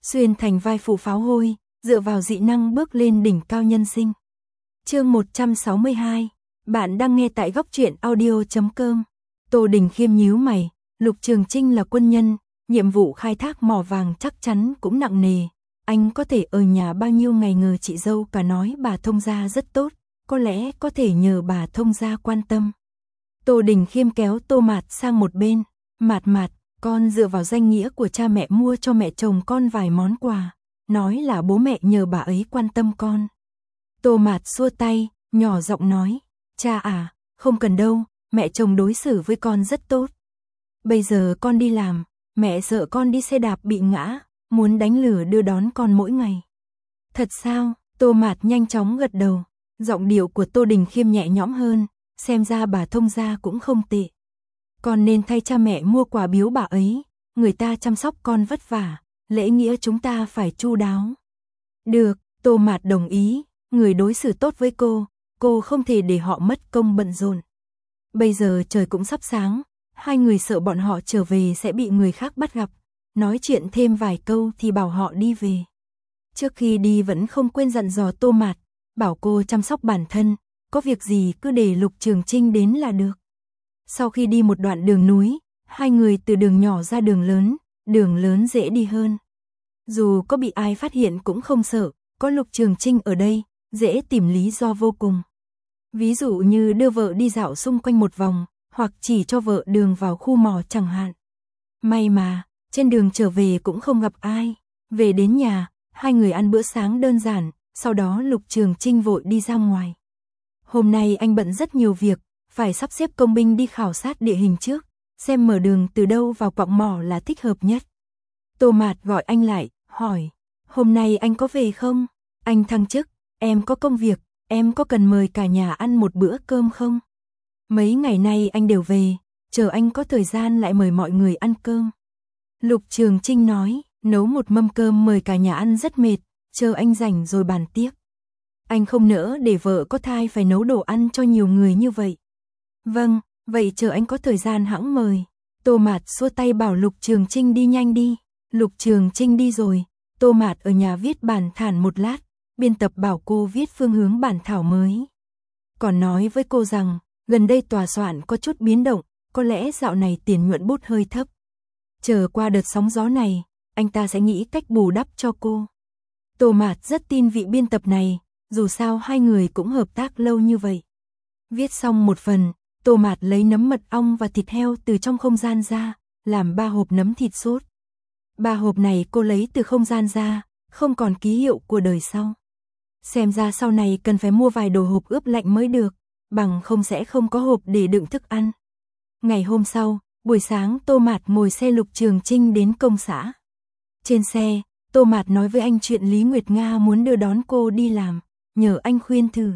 xuyên thành vai phụ pháo hôi, dựa vào dị năng bước lên đỉnh cao nhân sinh. Chương 162, bạn đang nghe tại góc truyện audio.com. Tô Đình Khiêm nhíu mày, Lục Trường Chinh là quân nhân, nhiệm vụ khai thác mỏ vàng chắc chắn cũng nặng nề. Anh có thể ở nhà bao nhiêu ngày ngờ chị dâu cả nói bà thông gia rất tốt, có lẽ có thể nhờ bà thông gia quan tâm. Tô Đình Khiêm kéo Tô Mạt sang một bên, Mạt, con dựa vào danh nghĩa của cha mẹ mua cho mẹ chồng con vài món quà, nói là bố mẹ nhờ bà ấy quan tâm con. Tô Mạt xua tay, nhỏ giọng nói, cha à, không cần đâu, mẹ chồng đối xử với con rất tốt. Bây giờ con đi làm, mẹ sợ con đi xe đạp bị ngã, muốn đánh lửa đưa đón con mỗi ngày. Thật sao? Tô Mạt nhanh chóng gật đầu, giọng điệu của Tô Đình Khiêm nhẹ nhõm hơn, xem ra bà thông gia cũng không tệ. Con nên thay cha mẹ mua quà biếu bà ấy, người ta chăm sóc con vất vả, lễ nghĩa chúng ta phải chu đáo. Được, Tô Mạt đồng ý, người đối xử tốt với cô không thể để họ mất công bận rộn. Bây giờ trời cũng sắp sáng, hai người sợ bọn họ trở về sẽ bị người khác bắt gặp, nói chuyện thêm vài câu thì bảo họ đi về. Trước khi đi vẫn không quên dặn dò Tô Mạt, bảo cô chăm sóc bản thân, có việc gì cứ để Lục Trường Chinh đến là được. Sau khi đi một đoạn đường núi, hai người từ đường nhỏ ra đường lớn dễ đi hơn. Dù có bị ai phát hiện cũng không sợ, có Lục Trường Chinh ở đây, dễ tìm lý do vô cùng. Ví dụ như đưa vợ đi dạo xung quanh một vòng, hoặc chỉ cho vợ đường vào khu mỏ chẳng hạn. May mà, trên đường trở về cũng không gặp ai. Về đến nhà, hai người ăn bữa sáng đơn giản, sau đó Lục Trường Chinh vội đi ra ngoài. Hôm nay anh bận rất nhiều việc, phải sắp xếp công binh đi khảo sát địa hình trước, xem mở đường từ đâu vào quặng mỏ là thích hợp nhất. Tô Mạt gọi anh lại, hỏi, hôm nay anh có về không? Anh thăng chức, em có công việc, em có cần mời cả nhà ăn một bữa cơm không? Mấy ngày nay anh đều về, chờ anh có thời gian lại mời mọi người ăn cơm. Lục Trường Chinh nói, nấu một mâm cơm mời cả nhà ăn rất mệt, chờ anh rảnh rồi bàn tiếp. Anh không nỡ để vợ có thai phải nấu đồ ăn cho nhiều người như vậy. Vâng, vậy chờ anh có thời gian hẵng mời. Tô Mạt xua tay bảo Lục Trường Chinh đi nhanh đi. Lục Trường Chinh đi rồi, Tô Mạt ở nhà viết bản thảo một lát, biên tập bảo cô viết phương hướng bản thảo mới. Còn nói với cô rằng, gần đây tòa soạn có chút biến động, có lẽ dạo này tiền nhuận bút hơi thấp. Chờ qua đợt sóng gió này, anh ta sẽ nghĩ cách bù đắp cho cô. Tô Mạt rất tin vị biên tập này, dù sao hai người cũng hợp tác lâu như vậy. Viết xong một phần, Tô Mạt lấy nấm mật ong và thịt heo từ trong không gian ra, làm 3 hộp nấm thịt sốt. 3 hộp này cô lấy từ không gian ra, không còn ký hiệu của đời sau. Xem ra sau này cần phải mua vài đồ hộp ướp lạnh mới được, bằng không sẽ không có hộp để đựng thức ăn. Ngày hôm sau, buổi sáng Tô Mạt ngồi xe Lục Trường Chinh đến công xã. Trên xe, Tô Mạt nói với anh chuyện Lý Nguyệt Nga muốn đưa đón cô đi làm, nhờ anh khuyên thử.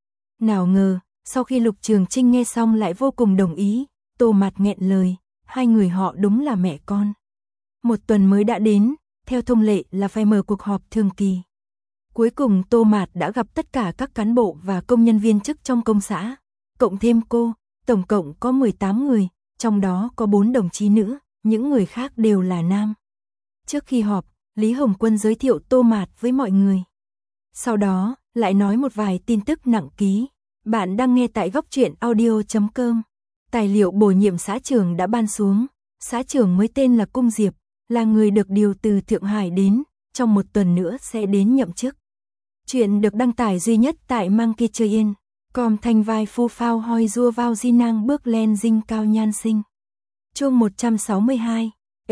Nào ngờ, sau khi Lục Trường Chinh nghe xong lại vô cùng đồng ý, Tô Mạt nghẹn lời, hai người họ đúng là mẹ con. Một tuần mới đã đến, theo thông lệ là phải mở cuộc họp thường kỳ. Cuối cùng Tô Mạt đã gặp tất cả các cán bộ và công nhân viên chức trong công xã, cộng thêm cô, tổng cộng có 18 người, trong đó có 4 đồng chí nữ, những người khác đều là nam. Trước khi họp, Lý Hồng Quân giới thiệu Tô Mạt với mọi người. Sau đó, lại nói một vài tin tức nặng ký. Bạn đang nghe tại góc truyện audio.com. Tài liệu bổ nhiệm xã trưởng đã ban xuống. Xã trưởng mới tên là Cung Diệp, là người được điều từ Thượng Hải đến, trong một tuần nữa sẽ đến nhậm chức. Chuyện được đăng tải duy nhất tại Monkey Train. Com thành vai phu phao hoi rua vào di năng bước lên dinh cao nhan sinh. Chương 162,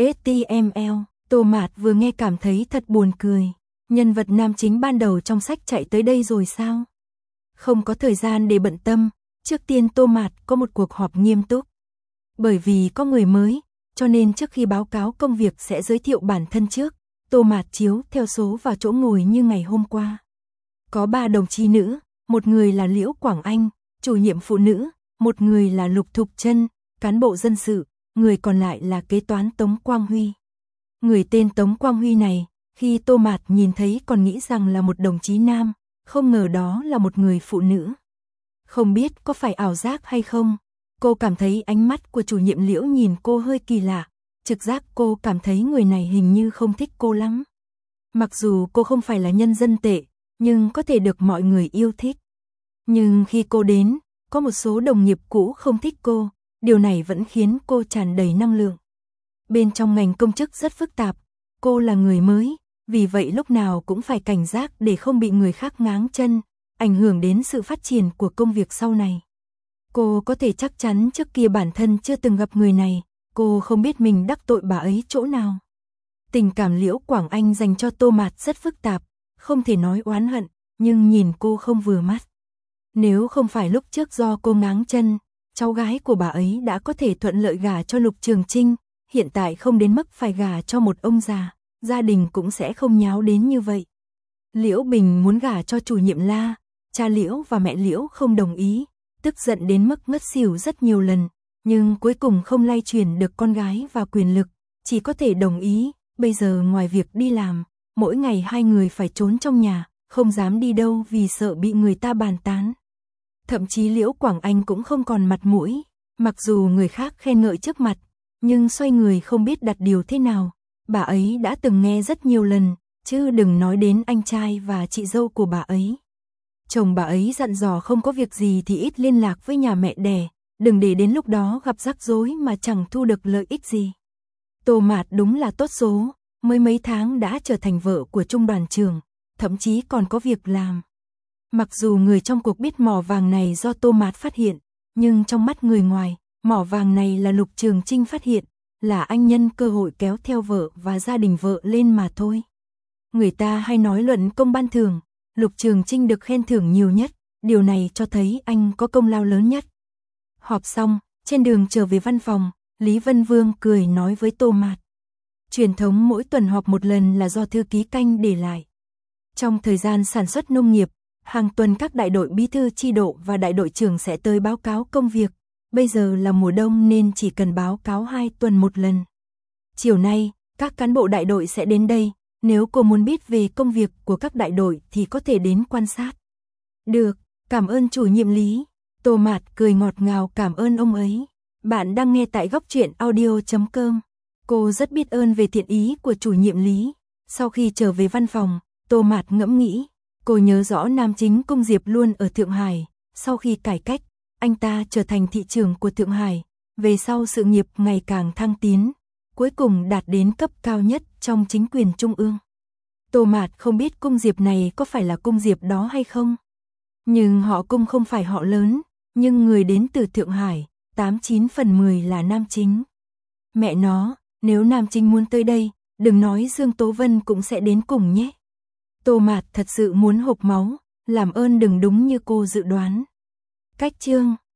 HTML. Tô Mạt vừa nghe cảm thấy thật buồn cười. Nhân vật nam chính ban đầu trong sách chạy tới đây rồi sao? Không có thời gian để bận tâm, trước tiên Tô Mạt có một cuộc họp nghiêm túc. Bởi vì có người mới, cho nên trước khi báo cáo công việc sẽ giới thiệu bản thân trước, Tô Mạt chiếu theo số vào chỗ ngồi như ngày hôm qua. Có 3 đồng chí nữ, một người là Liễu Quảng Anh, chủ nhiệm phụ nữ, một người là Lục Thục Trân, cán bộ dân sự, người còn lại là kế toán Tống Quang Huy. Người tên Tống Quang Huy này, khi Tô Mạt nhìn thấy còn nghĩ rằng là một đồng chí nam, không ngờ đó là một người phụ nữ. Không biết có phải ảo giác hay không, cô cảm thấy ánh mắt của chủ nhiệm Liễu nhìn cô hơi kỳ lạ, trực giác cô cảm thấy người này hình như không thích cô lắm. Mặc dù cô không phải là nhân dân tệ, nhưng có thể được mọi người yêu thích. Nhưng khi cô đến, có một số đồng nghiệp cũ không thích cô, điều này vẫn khiến cô tràn đầy năng lượng. Bên trong ngành công chức rất phức tạp, cô là người mới, vì vậy lúc nào cũng phải cảnh giác để không bị người khác ngáng chân, ảnh hưởng đến sự phát triển của công việc sau này. Cô có thể chắc chắn trước kia bản thân chưa từng gặp người này, cô không biết mình đắc tội bà ấy chỗ nào. Tình cảm Liễu Quảng Anh dành cho Tô Mạt rất phức tạp, không thể nói oán hận, nhưng nhìn cô không vừa mắt. Nếu không phải lúc trước do cô ngáng chân, cháu gái của bà ấy đã có thể thuận lợi gả cho Lục Trường Chinh, hiện tại không đến mức phải gả cho một ông già, gia đình cũng sẽ không nháo đến như vậy. Liễu Bình muốn gả cho chủ nhiệm La, cha Liễu và mẹ Liễu không đồng ý, tức giận đến mức ngất xỉu rất nhiều lần, nhưng cuối cùng không lay chuyển được con gái và quyền lực, chỉ có thể đồng ý. Bây giờ ngoài việc đi làm, mỗi ngày hai người phải trốn trong nhà, không dám đi đâu vì sợ bị người ta bàn tán. Thậm chí Liễu Quảng Anh cũng không còn mặt mũi, mặc dù người khác khen ngợi trước mặt, nhưng xoay người không biết đặt điều thế nào. Bà ấy đã từng nghe rất nhiều lần, chứ đừng nói đến anh trai và chị dâu của bà ấy. Chồng bà ấy dặn dò không có việc gì thì ít liên lạc với nhà mẹ đẻ, đừng để đến lúc đó gặp rắc rối mà chẳng thu được lợi ích gì. Tô Mạt đúng là tốt số, mới mấy tháng đã trở thành vợ của trung đoàn trưởng, thậm chí còn có việc làm. Mặc dù người trong cuộc biết mỏ vàng này do Tô Mạt phát hiện, nhưng trong mắt người ngoài, mỏ vàng này là Lục Trường Chinh phát hiện, là anh nhân cơ hội kéo theo vợ và gia đình vợ lên mà thôi. Người ta hay nói luận công ban thưởng, Lục Trường Chinh được khen thưởng nhiều nhất, điều này cho thấy anh có công lao lớn nhất. Họp xong, trên đường trở về văn phòng, Lý Vân Vương cười nói với Tô Mạt. Truyền thống mỗi tuần họp một lần là do thư ký Canh để lại. Trong thời gian sản xuất nông nghiệp, hàng tuần các đại đội bí thư chi độ và đại đội trưởng sẽ tới báo cáo công việc. Bây giờ là mùa đông nên chỉ cần báo cáo 2 tuần một lần. Chiều nay, các cán bộ đại đội sẽ đến đây. Nếu cô muốn biết về công việc của các đại đội thì có thể đến quan sát. Được, cảm ơn chủ nhiệm Lý. Tô Mạt cười ngọt ngào cảm ơn ông ấy. Bạn đang nghe tại Góc Truyện Audio.com. Cô rất biết ơn về thiện ý của chủ nhiệm Lý. Sau khi trở về văn phòng, Tô Mạt ngẫm nghĩ. Cô nhớ rõ Nam Chính Công Diệp luôn ở Thượng Hải. Sau khi cải cách, anh ta trở thành thị trưởng của Thượng Hải. Về sau sự nghiệp ngày càng thăng tiến, cuối cùng đạt đến cấp cao nhất trong chính quyền trung ương. Tô Mạt không biết Cung Diệp này có phải là Cung Diệp đó hay không. Nhưng họ Cung không phải họ lớn, nhưng người đến từ Thượng Hải, 89 phần 10 là Nam Chính. Mẹ nó, nếu Nam Chính muốn tới đây, đừng nói Dương Tố Vân cũng sẽ đến cùng nhé. Tô Mạt thật sự muốn hộc máu, làm ơn đừng đúng như cô dự đoán. Cách chương